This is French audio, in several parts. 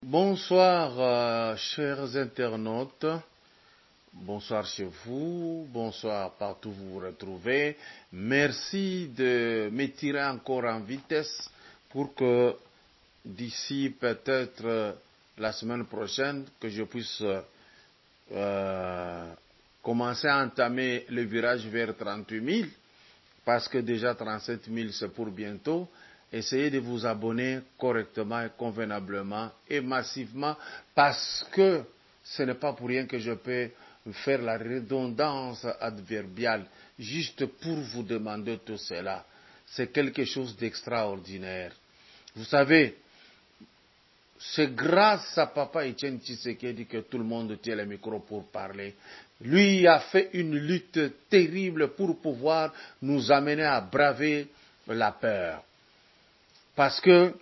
Bonsoir, chers internautes. Bonsoir chez vous. Bonsoir partout où vous vous retrouvez. Merci de m'étirer encore en vitesse pour que d'ici peut-être la semaine prochaine, que je puisse commencer à entamer le virage vers 38 000, parce que déjà 37 000 c'est pour bientôt. Essayez de vous abonner correctement et convenablement et massivement, parce que ce n'est pas pour rien que je peux faire la redondance adverbiale juste pour vous demander tout cela. C'est quelque chose d'extraordinaire. Vous savez, c'est grâce à Papa Etienne Tshisekedi que tout le monde tient le micro pour parler. Lui a fait une lutte terrible pour pouvoir nous amener à braver la peur. Parce que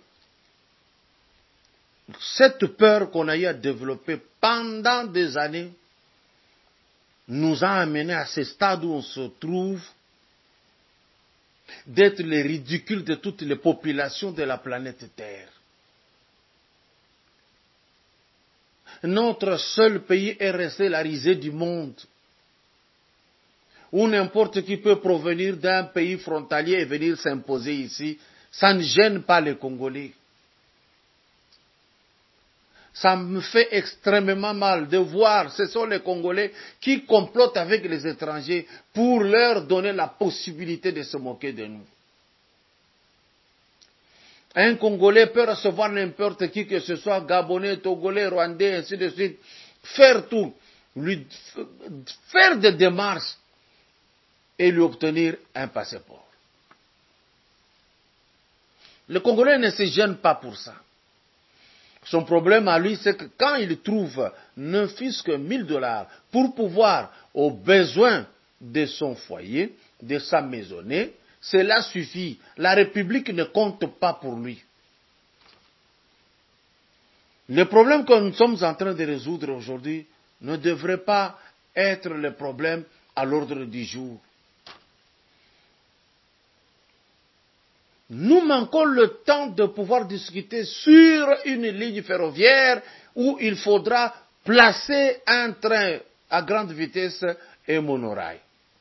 cette peur qu'on a eu à développer pendant des années nous a amenés à ce stade où on se trouve, d'être les ridicules de toutes les populations de la planète Terre. Notre seul pays est resté la risée du monde, où n'importe qui peut provenir d'un pays frontalier et venir s'imposer ici. Ça ne gêne pas les Congolais. Ça me fait extrêmement mal de voir, ce sont les Congolais qui complotent avec les étrangers pour leur donner la possibilité de se moquer de nous. Un Congolais peut recevoir n'importe qui, que ce soit Gabonais, Togolais, Rwandais, ainsi de suite, faire tout, lui faire des démarches et lui obtenir un passeport. Le Congolais ne se gêne pas pour ça. Son problème à lui, c'est que quand il trouve ne fût-ce que $1000 pour pouvoir aux besoins de son foyer, de sa maisonnée, cela suffit. La République ne compte pas pour lui. Le problème que nous sommes en train de résoudre aujourd'hui ne devrait pas être le problème à l'ordre du jour. Nous manquons le temps de pouvoir discuter sur une ligne ferroviaire où il faudra placer un train à grande vitesse et monorail.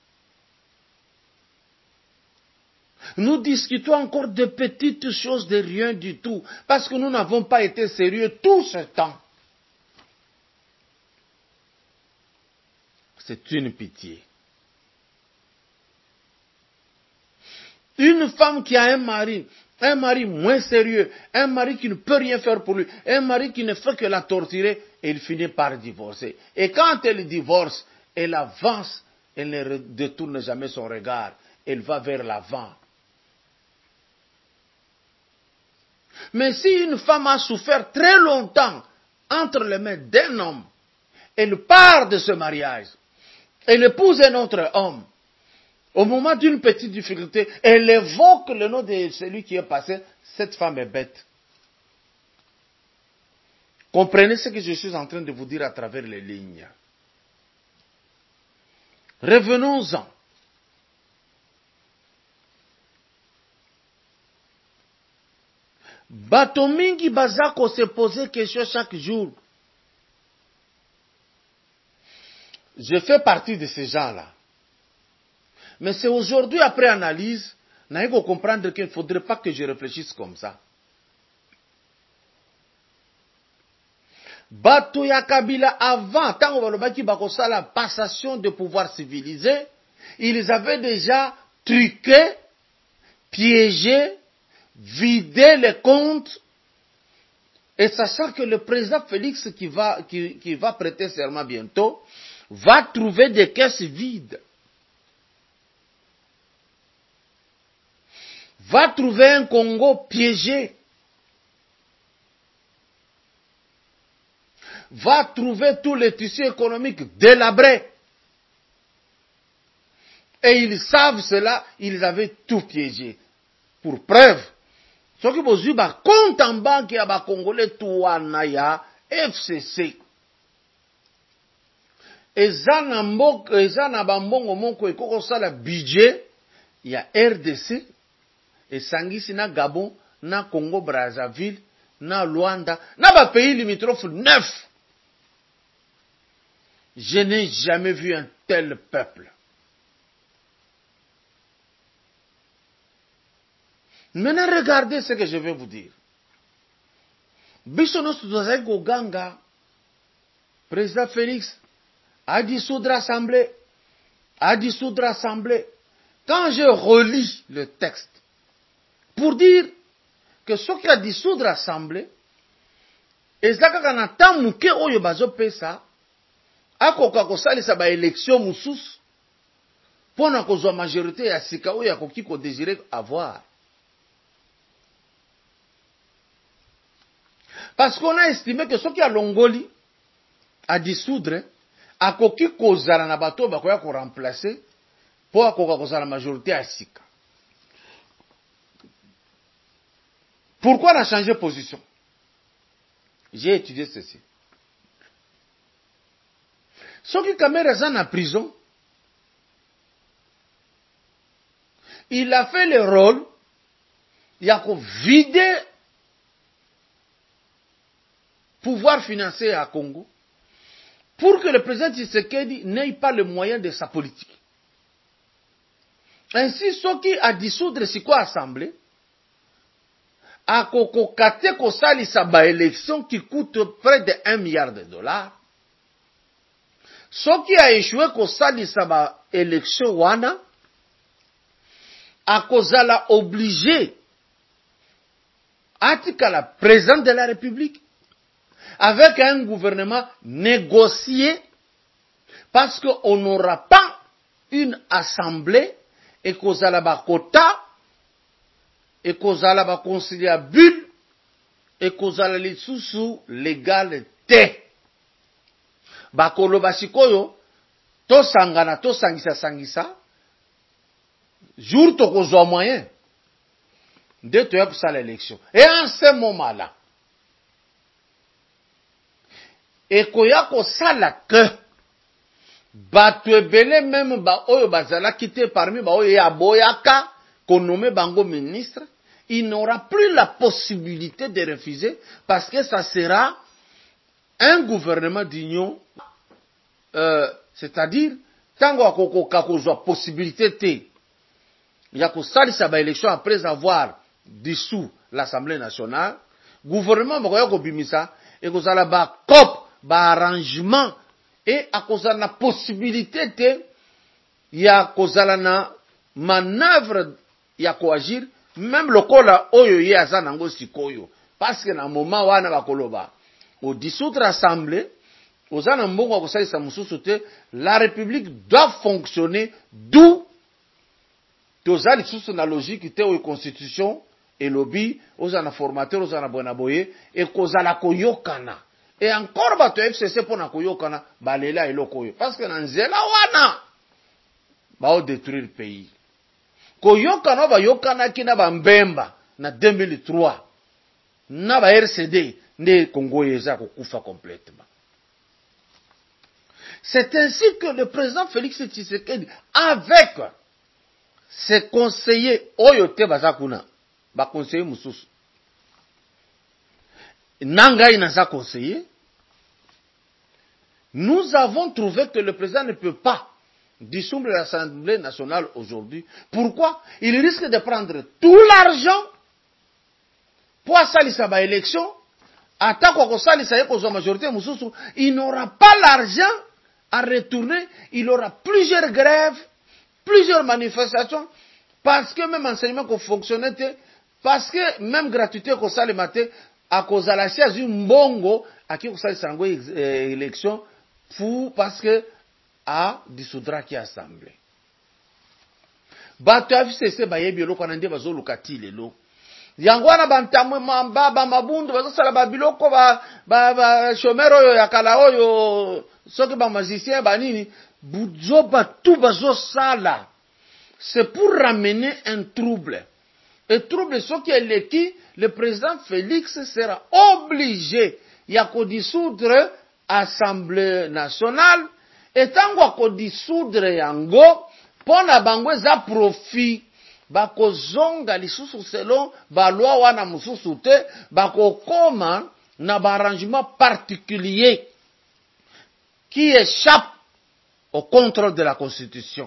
Nous discutons encore de petites choses, de rien du tout, parce que nous n'avons pas été sérieux tout ce temps. C'est une pitié. Une femme qui a un mari moins sérieux, un mari qui ne peut rien faire pour lui, un mari qui ne fait que la torturer, et il finit par divorcer. Et quand elle divorce, elle avance, elle ne détourne jamais son regard, elle va vers l'avant. Mais si une femme a souffert très longtemps entre les mains d'un homme, elle part de ce mariage, elle épouse un autre homme, au moment d'une petite difficulté, elle évoque le nom de celui qui est passé. Cette femme est bête. Comprenez ce que je suis en train de vous dire à travers les lignes. Revenons-en. Bato mingi bazako se poser question chaque jour. Je fais partie de ces gens-là. Mais c'est aujourd'hui, après analyse, n'a eu qu'à comprendre qu'il ne faudrait pas que je réfléchisse comme ça. Bato ya Kabila avant, tant qu'on va le la passation de pouvoir civilisé, ils avaient déjà truqué, piégé, vidé les comptes, et sachant que le président Félix qui va prêter serment bientôt, va trouver des caisses vides. Va trouver un Congo piégé. Va trouver tous les tissus économiques délabrés. Et ils savent cela, ils avaient tout piégé. Pour preuve, ce qui vous dit, compte en banque, il y a Congolais, Touanaya, FCC. Et ça n'a pas de budget, il y a RDC, et Sangisi na Gabon, na Congo Brazzaville, na Luanda, na ba pays limitrophes 9. Je n'ai jamais vu un tel peuple. Maintenant, regardez ce que je vais vous dire. Biso nosu tozali koganga, président Félix a dissoudre l'Assemblée. Quand je relis le texte, pour dire que ce qui a dissoudre l'Assemblée, ezaka kana tamuke oyo bazo pesa, akoka kosalisa ba élection mususu, pona kozwa majorité ya sika oyo akoki ko désirer avoir. Parce qu'on a estimé que ce qui a longoli à dissoudre, a koki kozala na bato bakoya ko remplacer pour akoka kozala majorité à sika. Pourquoi on a changé de position? J'ai étudié ceci. Ceux qui Kamere sont en prison, il a fait le rôle, il a vidé pouvoir financier à Congo pour que le président Tshisekedi n'ait pas le moyen de sa politique. Ainsi, ceux qui a dissoudre si quoi assemblée, a kokokate kosalisa ba élection qui coûte près de 1 milliard de dollars. Ceux qui a échoué kosalisa ba élection wana, a kozala obligé atika la présidente de la République avec un gouvernement négocié, parce qu'on n'aura pas une assemblée et kozala ba quota et kozala ba conciliabule et kozala lisusu légalité. Bakolo basikoyo to sangana to sangisa jour to kozwa moyen de te pour ça l'élection. Et en ce moment-là, ekoya kosala que bato ebele même ba oyo bazala kité parmi ba oyo ya boyaka konomé bango ministre, il n'aura plus la possibilité de refuser parce que ça sera un gouvernement d'union, c'est-à-dire tango akokoka kozwa possibilité te ya kosalisa ba élection après avoir dissous l'Assemblée nationale, gouvernement bakoya kobimisa et kozala ba COP ba arrangement et à cause de la possibilité de ya kozala na manœuvre ya koagir même le kola oyo ye azanango sikoyo parce que na moment wana bakoloba au dissoudre l'assemblée ozana mbongo kosalisa mususu te, la République doit fonctionner, d'où tozali susu na logique te o constitution et lobby ozana formateur ozana bonaboye et kozala koyokana. Et encore bato FCC pour na koyokana balela eloko yo parce que na nzela wana ba o détruire le pays. Koyokana ba yokana kina ba mbemba na 2003 na ba RCD ne Congo yeza kokufa complètement. C'est ainsi que le président Félix Tshisekedi avec ses conseillers oyote bazakuna ba conseiller mususu Nangai n'a conseillé. Nous avons trouvé que le président ne peut pas dissoudre l'Assemblée nationale aujourd'hui. Pourquoi? Il risque de prendre tout l'argent pour salisa ba élection. Attaque au salisa la majorité, il n'aura pas l'argent à retourner. Il aura plusieurs grèves, plusieurs manifestations, parce que même enseignement qu'on fonctionnait, parce que même gratuité qu'on sale matin, à cause de la chaise d'une bongo, à qui on sale sango élection, fou, parce que a dissoudra qui assemblée. Bato FCC bayebi lo kanande bazo lukati lelo. Yangwana bantamwe mamba ba mabundu bazo sala ba biloko ba chomero yo yakala oyo soki ba magicien ba nini buzo ba tout bazo sala. C'est pour ramener un trouble. Et trouble ce qui est l'équipe, le président Félix sera obligé ya ko dissoudre Assemblée nationale et tango ko dissoudre yango pona bango za profit bakozonga lisusu selon balwa wana mususu te, bakokoma na arrangement particulier qui échappe au contrôle de la Constitution.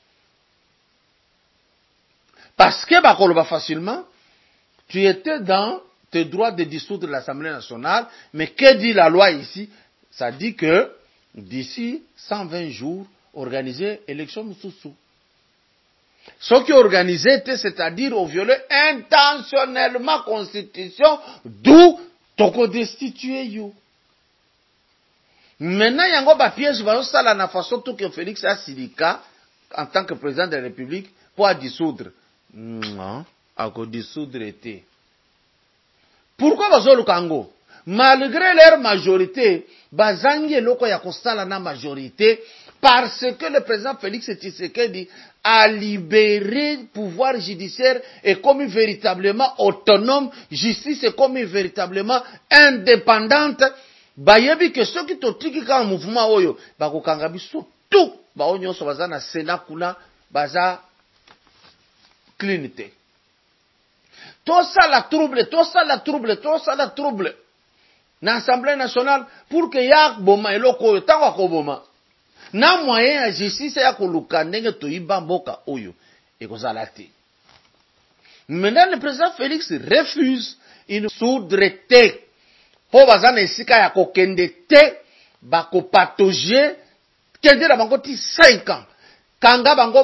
Parce que bakoloba facilement, tu étais dans tes droits de dissoudre l'Assemblée nationale, mais que dit la loi ici? Ça dit que d'ici 120 jours, organiser élection mususu. Ce qui est organisé, c'est-à-dire au violer intentionnellement la Constitution, d'où toko destitué you. Maintenant, il y a un piège, ça la façon tout que Félix Asilika, en tant que président de la République, pour dissoudre. Non, à dissoudre était. Pourquoi bazo le Congo? Malgré leur majorité, bazangi loko ya kostala na majorité, parce que le président Félix Tshisekedi a libéré le pouvoir judiciaire et commis véritablement autonome, justice est commis véritablement indépendante. Bayebi que ceux qui totiki ka mouvement oyo bakokanga biso tout ba onyo so baza na Sénat kuna baza cleanité. Tout ça la trouble na Assemblée nationale pour que ya boma eloko oyo tango akoboma na moyen ya justice ya koluka ndenge toyiba mboka oyo ekozala te. Maintenant le président Félix refuse une soudreté. Po bazana esika ya kokende te bakopatoger kende na bango ti 5 ans kanga bango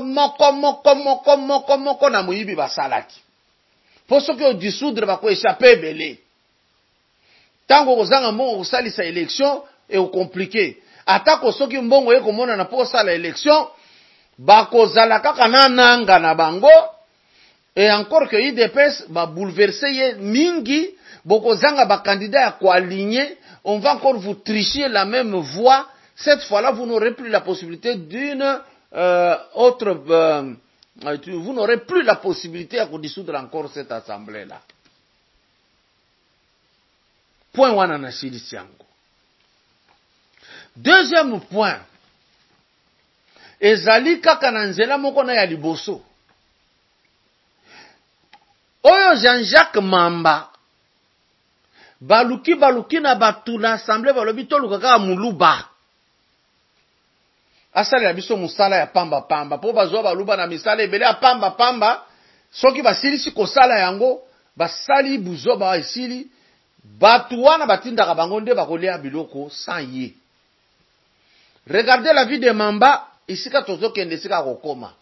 moko na moyibi basalaki po soki o dissoudre bako échapper belé tango kozanga mbongo kosalisa élection e compliqué atako soki mbongo ye komona na po sala élection bakozala kaka na nanga na bango et encore que IDPS ba bouleverser ye mingi. Bokozanga ba candidat ya koaligner, on va encore vous tricher la même voie. Cette fois-là, vous n'aurez plus la possibilité d'une vous n'aurez plus la possibilité à dissoudre encore cette assemblée-là. Point wana na shirisi yango. Deuxième point. Ezali kaka na nzela moko na ya liboso. Oyo Jean-Jacques Mamba baluki na batu na assemblée balobi toluka kaka muluba. Asali ya biso musala ya pamba po bazwa baluba na misala ebele ya pamba soki basilisi kosala yango basali buzoba esili batu wana batindaka bango nde bakolia biloko sans ye. Regardez la vie de Mamba isika tozokende sika kokoma.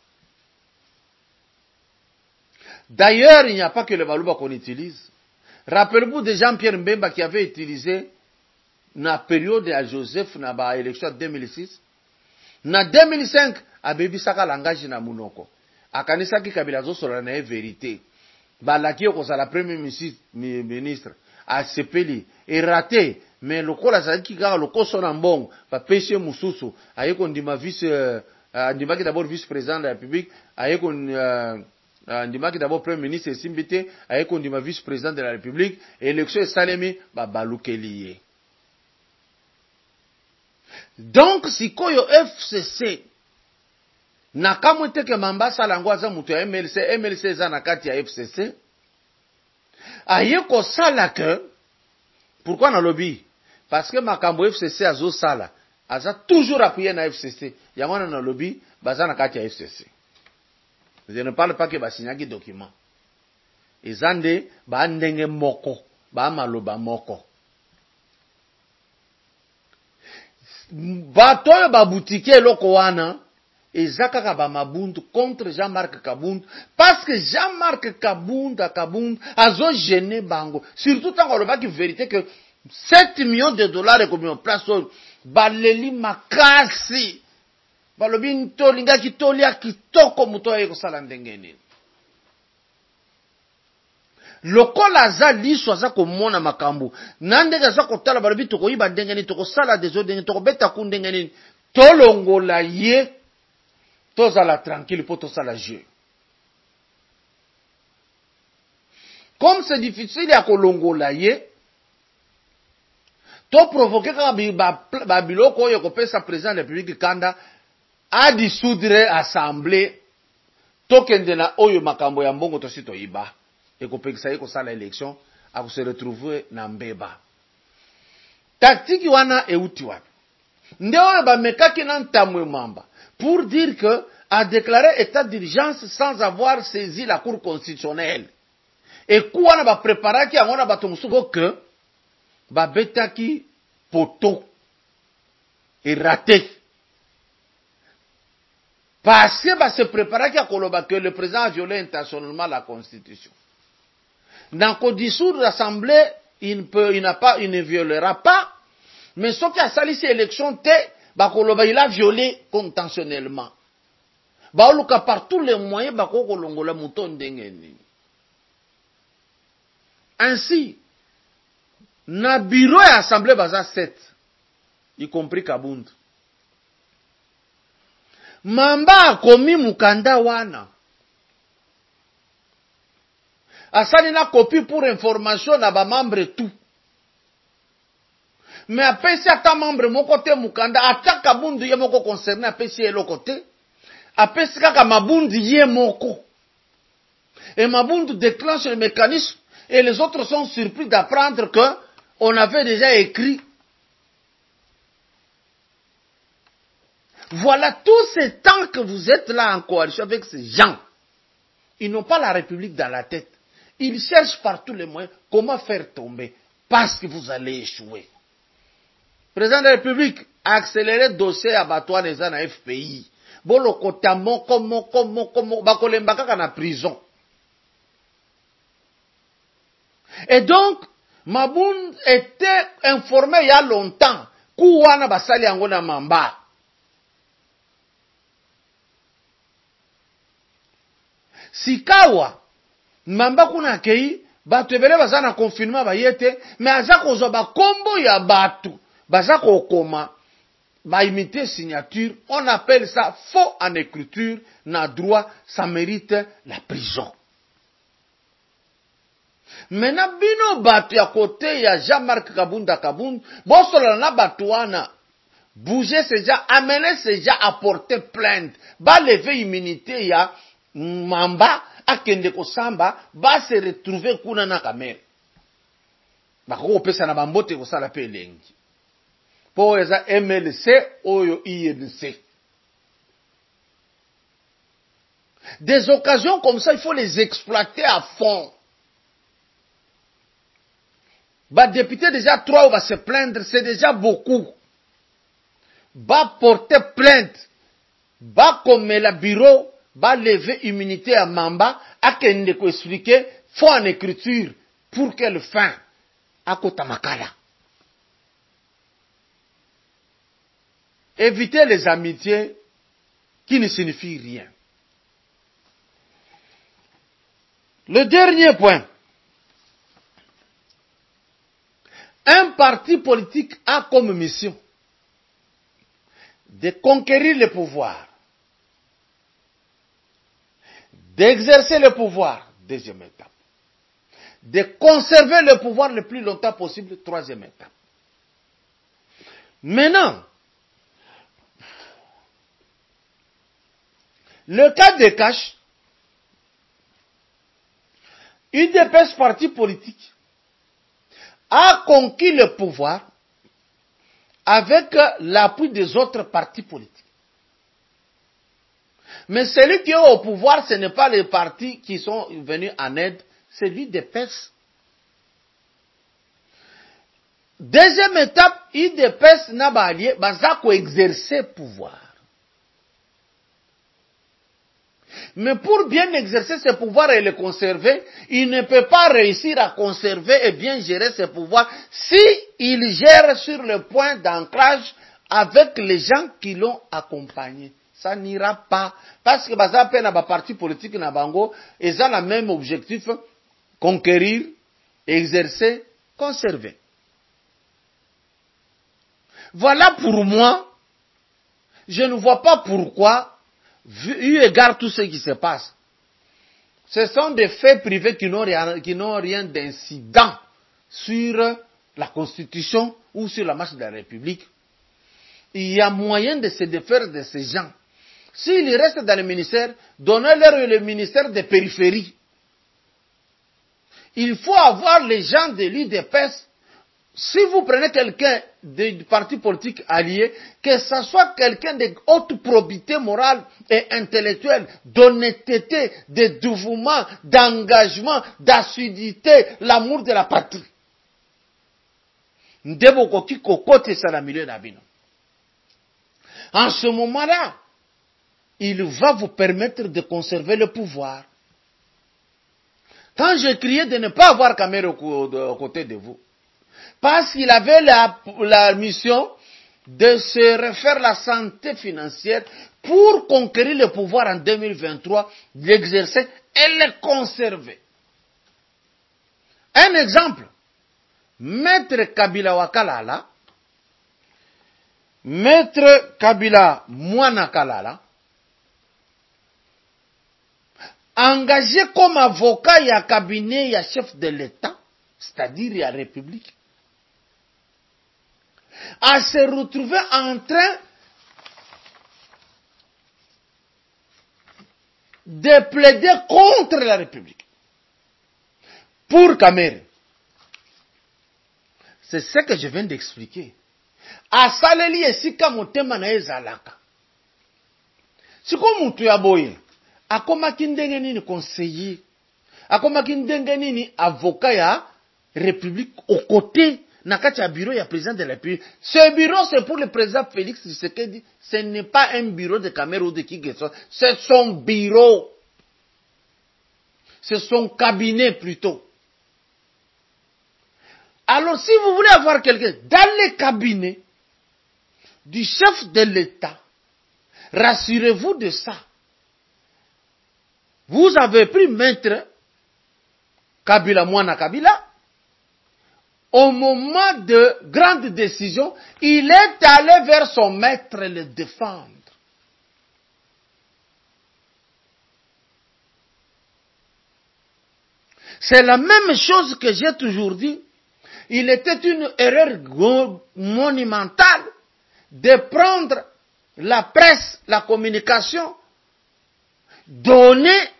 D'ailleurs, il n'y a pas que le baluba qu'on utilise. Rappelez-vous de Jean-Pierre Mbemba qui avait utilisé na période à Joseph na ba élection 2006. Na 2005, abebisaka langage na munoko. Akanisaki Kabila zosola na vérité. Balaki okozala premier ministre a sepeli et raté mais lokola zaki kaka lokoso na mbongo ba péché mususu ayeko ndima vice ndimaki d'abord vice président de la République ayeko ndimaki d'abord premier ministre Simbite ayeko ndima vice président de la République élection salemi ba balukeliye. Donc sikoyo FCC na kamwete ke Mambasa lango aza mutu ya MLC za na kati ya FCC ayeko sala que pourquoi na lobby parce que makambo FCC azo sala aza toujours appuyé na FCC yango na lobby baza na kati ya FCC. Je ne parle pas que basinyaki document ezande ba ndenge moko ba maloba moko batoyo ba boutique eloko wana ezakaka ba mabundu contre Jean-Marc Kabund parce que Jean-Marc Kabund azo gêné bango surtout tant on qui vérité que 7 millions de dollars comme en place baleli makasi balobi ntolinga kitolia kitoko muto yeko sala ndengeni lokola za liso aza komona makambo nandeka za kotala balobi tokoyiba ndengeni tokosala desordre tokobeta ku ndengeni tolongola ye tozala tranquille pour tosala jeu. Comme c'est difficile à kolongola ye to provoquer ka biloko oyo kopesa président de la République kanda a dissoudre assemblée tokende na oyo makambo ya mbongo tosi toyiba ekopekisa ye kosala élection akose retrouver na mbeba. Tactique wana euti wapi? Nde oyo bamekaki na ntamwe mamba pour dire que a déclaré état d'urgence sans avoir saisi la cour constitutionnelle. Et quoi na ba préparaki yango na bato mosusu que babetaki poto et raté. Parce que se préparaki à koloba que le président a violé intentionnellement la constitution. Dans le dissoudre l'assemblée, il ne violera pas, mais ce qui a sali ces élections, il a violé intentionnellement. Par tous les moyens, ainsi, na bureau et assemblée baza 7, y compris Kabund. Mamba a commis mukanda wana. Asali na copie pour information na ba membre tout. Mais apesi ata membre moko te mukanda, ata Kabundu ye moko concerné apesi ye loko te. Apesi kaka Mabundu ye moko. Et Mabundu déclenche le mécanisme et les autres sont surpris d'apprendre que on avait déjà écrit. Voilà tout ce temps que vous êtes là en coalition avec ces gens. Ils n'ont pas la République dans la tête. Ils cherchent par tous les moyens comment faire tomber. Parce que vous allez échouer. Président de la République, accélérer le dossier abattoir des gens à FPI. Bolo kotamo, comment, bakolembaka kana prison. Et donc, Maboun était informé il y a longtemps. Kouwana basali angona mamba. Sikawa, mamba kuna kei, batu ebele baza na confinement bayete, mais aza kozwa ba kombo ya batu, baza kokoma, ba imiter signature, on appelle ça faux en écriture, na droit, ça mérite la prison. Maintenant, bino batu ya côté ya Jean-Marc Kabunda Kabund, bosola na batu wana, bouger ces gens, amener ces gens à porter plainte, ba lever immunité ya Mamba, akende ko samba, ba se retrouver kuna na kamere. Bako pesa na bambote ko sala pe lengi. Po eza MLC oyo INC. Des occasions comme ça, il faut les exploiter à fond. Ba député déjà 3 va se plaindre, c'est déjà beaucoup. Ba porter plainte. Ba comme la bureau, ba lever immunité à Mamba, a kende ko expliquer, faut en écriture, pour quelle fin, à Kotamakala. Éviter les amitiés qui ne signifient rien. Le dernier point. Un parti politique a comme mission de conquérir le pouvoir, d'exercer le pouvoir, deuxième étape, de conserver le pouvoir le plus longtemps possible, troisième étape. Maintenant, le cas de Cash, UDPS parti politique a conquis le pouvoir avec l'appui des autres partis politiques. Mais celui qui est au pouvoir, ce n'est pas les partis qui sont venus en aide, c'est l'UDPS. Deuxième étape, UDPS n'a pas allié, bazako exercer pouvoir. Mais pour bien exercer ses pouvoirs et les conserver, il ne peut pas réussir à conserver et bien gérer ses pouvoirs si il gère sur le point d'ancrage avec les gens qui l'ont accompagné. Ça n'ira pas. Parce que baza pe na ba parti politique na bango, ils ont le même objectif, conquérir, exercer, conserver. Voilà pour moi, je ne vois pas pourquoi, eu égard tout ce qui se passe, ce sont des faits privés qui n'ont rien d'incident sur la Constitution ou sur la marche de la République. Il y a moyen de se défaire de ces gens. S'ils restent dans le ministère, donnez-leur le ministère des périphéries. Il faut avoir les gens de l'UDPS. Si vous prenez quelqu'un du parti politique allié, que ce soit quelqu'un de haute probité morale et intellectuelle, d'honnêteté, de dévouement, d'engagement, d'assiduité, l'amour de la patrie. En ce moment-là, il va vous permettre de conserver le pouvoir. Quand j'ai crié de ne pas avoir Kamer aux côtés de vous, parce qu'il avait la mission de se refaire la santé financière pour conquérir le pouvoir en 2023, l'exercer et le conserver. Un exemple, Maître Kabila Wakalala, Maître Kabila Mwanakalala, engagé comme avocat et à cabinet et à chef de l'État, c'est-à-dire à la République, à se retrouver en train de plaider contre la République. Pour Kamer. C'est ce que je viens d'expliquer. Asaleli esika motema na ezalaka. Siko mutu ya boye. Akomaki ndenge nini conseiller. Akomaki ndenge nini avocat ya République aux côtés na kati ya bureau ya président de la République. Ce bureau c'est pour le président Félix Tshisekedi. Ce n'est pas un bureau de Kamer ou de qui que ce soit. C'est son bureau. C'est son cabinet plutôt. Alors si vous voulez avoir quelqu'un dans le cabinet du chef de l'État, rassurez-vous de ça. Vous avez pris maître Kabila Mwana Kabila. Au moment de grande décision, il est allé vers son maître le défendre. C'est la même chose que j'ai toujours dit. Il était une erreur monumentale de prendre la presse, la communication, donnée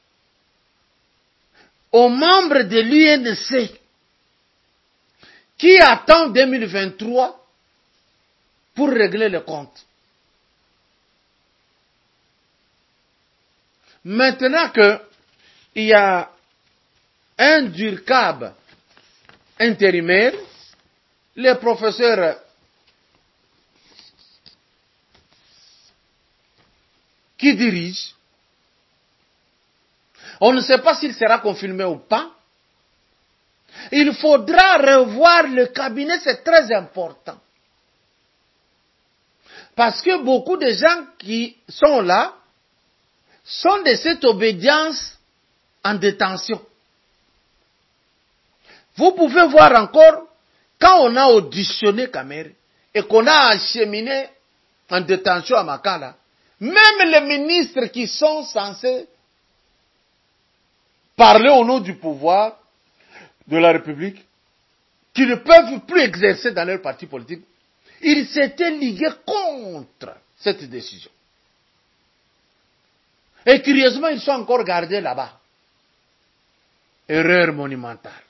aux membres de l'UNC qui attendent 2023 pour régler le compte. Maintenant qu'il y a un DURCAB intérimaire, le professeur qui dirige, on ne sait pas s'il sera confirmé ou pas. Il faudra revoir le cabinet, c'est très important. Parce que beaucoup de gens qui sont là sont de cette obédience en détention. Vous pouvez voir encore, quand on a auditionné Kamer et qu'on a acheminé en détention à Makala, même les ministres qui sont censés parler au nom du pouvoir de la République, qui ne peuvent plus exercer dans leur parti politique, ils s'étaient ligués contre cette décision. Et curieusement, ils sont encore gardés là-bas. Erreur monumentale.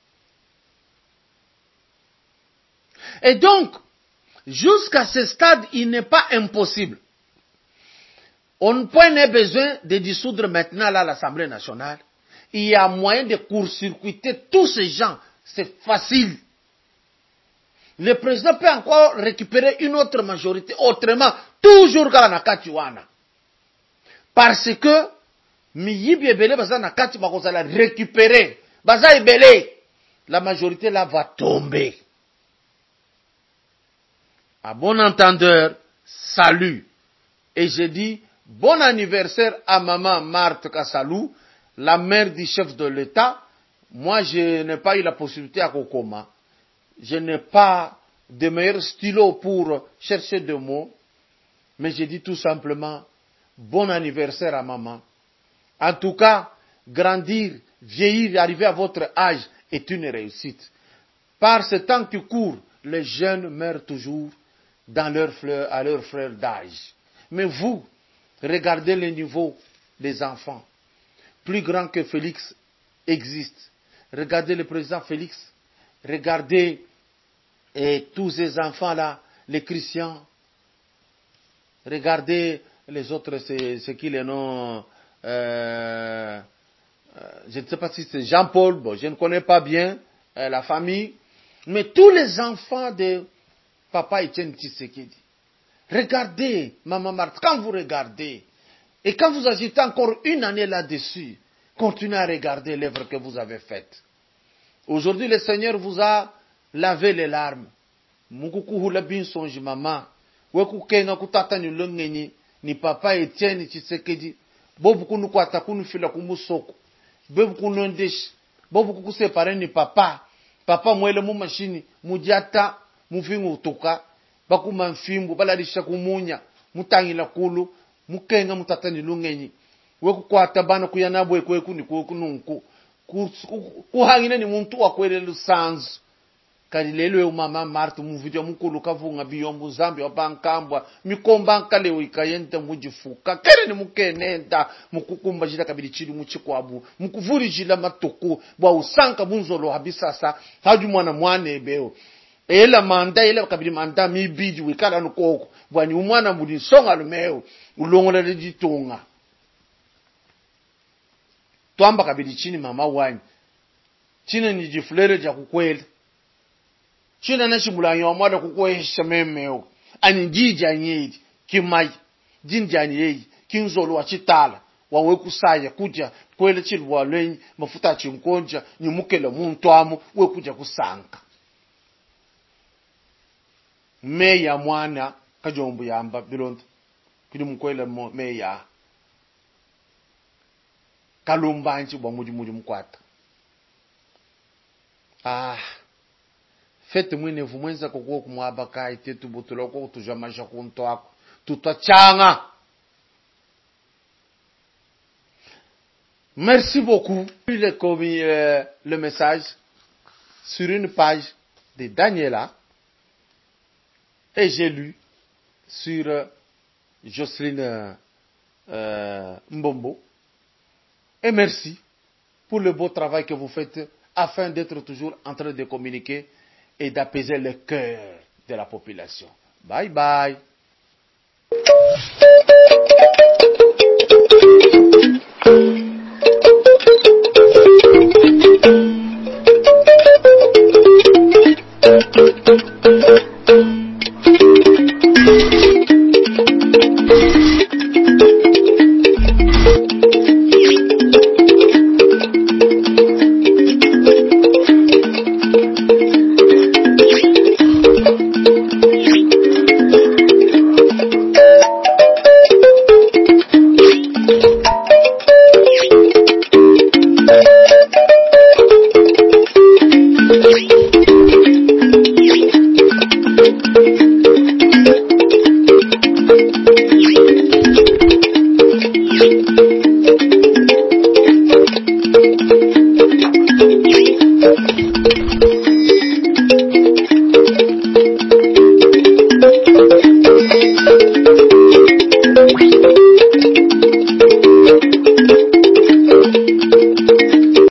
Et donc, jusqu'à ce stade, il n'est pas impossible. On n'a pas besoin de dissoudre maintenant là l'Assemblée nationale. Il y a moyen de court-circuiter tous ces gens. C'est facile. Le président peut encore récupérer une autre majorité autrement, toujours quand la Katiwana. Parce que, Miyibi Ebele, Baza Nakati Bakozala récupérer. Baza Ebele, la majorité là va tomber. À bon entendeur, salut. Et je dis bon anniversaire à maman Marthe Kassalou, la mère du chef de l'État. Moi, je n'ai pas eu la possibilité à Kokoma. Je n'ai pas de meilleur stylo pour chercher des mots. Mais je dis tout simplement bon anniversaire à maman. En tout cas, grandir, vieillir, arriver à votre âge est une réussite. Par ce temps qui court, les jeunes meurent toujours à leur fleur d'âge. Mais vous, Regardez le niveau des enfants. Plus grand que Félix existe. Regardez le président Félix. Regardez tous ces enfants-là, les chrétiens. Regardez les autres, c'est qui les noms je ne sais pas si c'est Jean-Paul, bon, je ne connais pas bien la famille. Mais tous les enfants de Papa Etienne Tshisekedi. Regardez, Maman Marthe, quand vous regardez, et quand vous ajoutez encore une année là-dessus, continuez à regarder l'œuvre que vous avez faite. Aujourd'hui, le Seigneur vous a lavé les larmes. Mukukuhula bin sonji mama. Wekukenga kutata ni longeni ni Papa Etienne Tshisekedi. Bobu kunu kwata kunu fila kumusoko. Bobu kunu ndeshi. Bobu kukusepare ni papa. Papa mwele mu mashini, mudiata, mufingu utuka. Baku manfimbu, balarisha kumunya. Mutangila kulu, mukenga mutata ni longeni. Weku kwata bana kuyanabwe kweku ni kweku nunku. Kuhangina ni muntu wa kwele lusanzu. Kalilelo yo Mama Marthe muvideo mukulu kavunga biyombu zambi wabankambwa mikomba nkalewo ikayenda mujifuka kere ni mukenenda mukukumba jila kabili chili muchikwabu mukuvuli jila matuku bwa usanka bunzolo habisasa haju mwana ebeo ela manda ela kabili manda mibiji wikala nukoko bwa ni umwana muli songa lumeo ulongola lejitunga twamba kabili chini mama wanyi chini ni jifulele ja kukwela china na shibulanya wamwada kukwesha memeo ani njija nyedi kimai jinjani yeyi kinzolo wa chitala wawe kusaya kuja kwele chilwa lwenyi mafuta chimkonja nyumukele muntu amu we kuja kusanka meya mwana kajombu yamba bilondo kili mkwele meya kalumbanchi bwa muji mkwata fete mwine vumwenza kokuwa kumwabaka itetu butuloko kutujamasha kunto ako tutachanga. Merci beaucoup. Le message sur une page de Daniela et j'ai lu sur Jocelyne Mbombo et merci pour le beau travail que vous faites afin d'être toujours en train de communiquer et d'apaiser le cœur de la population. Bye bye.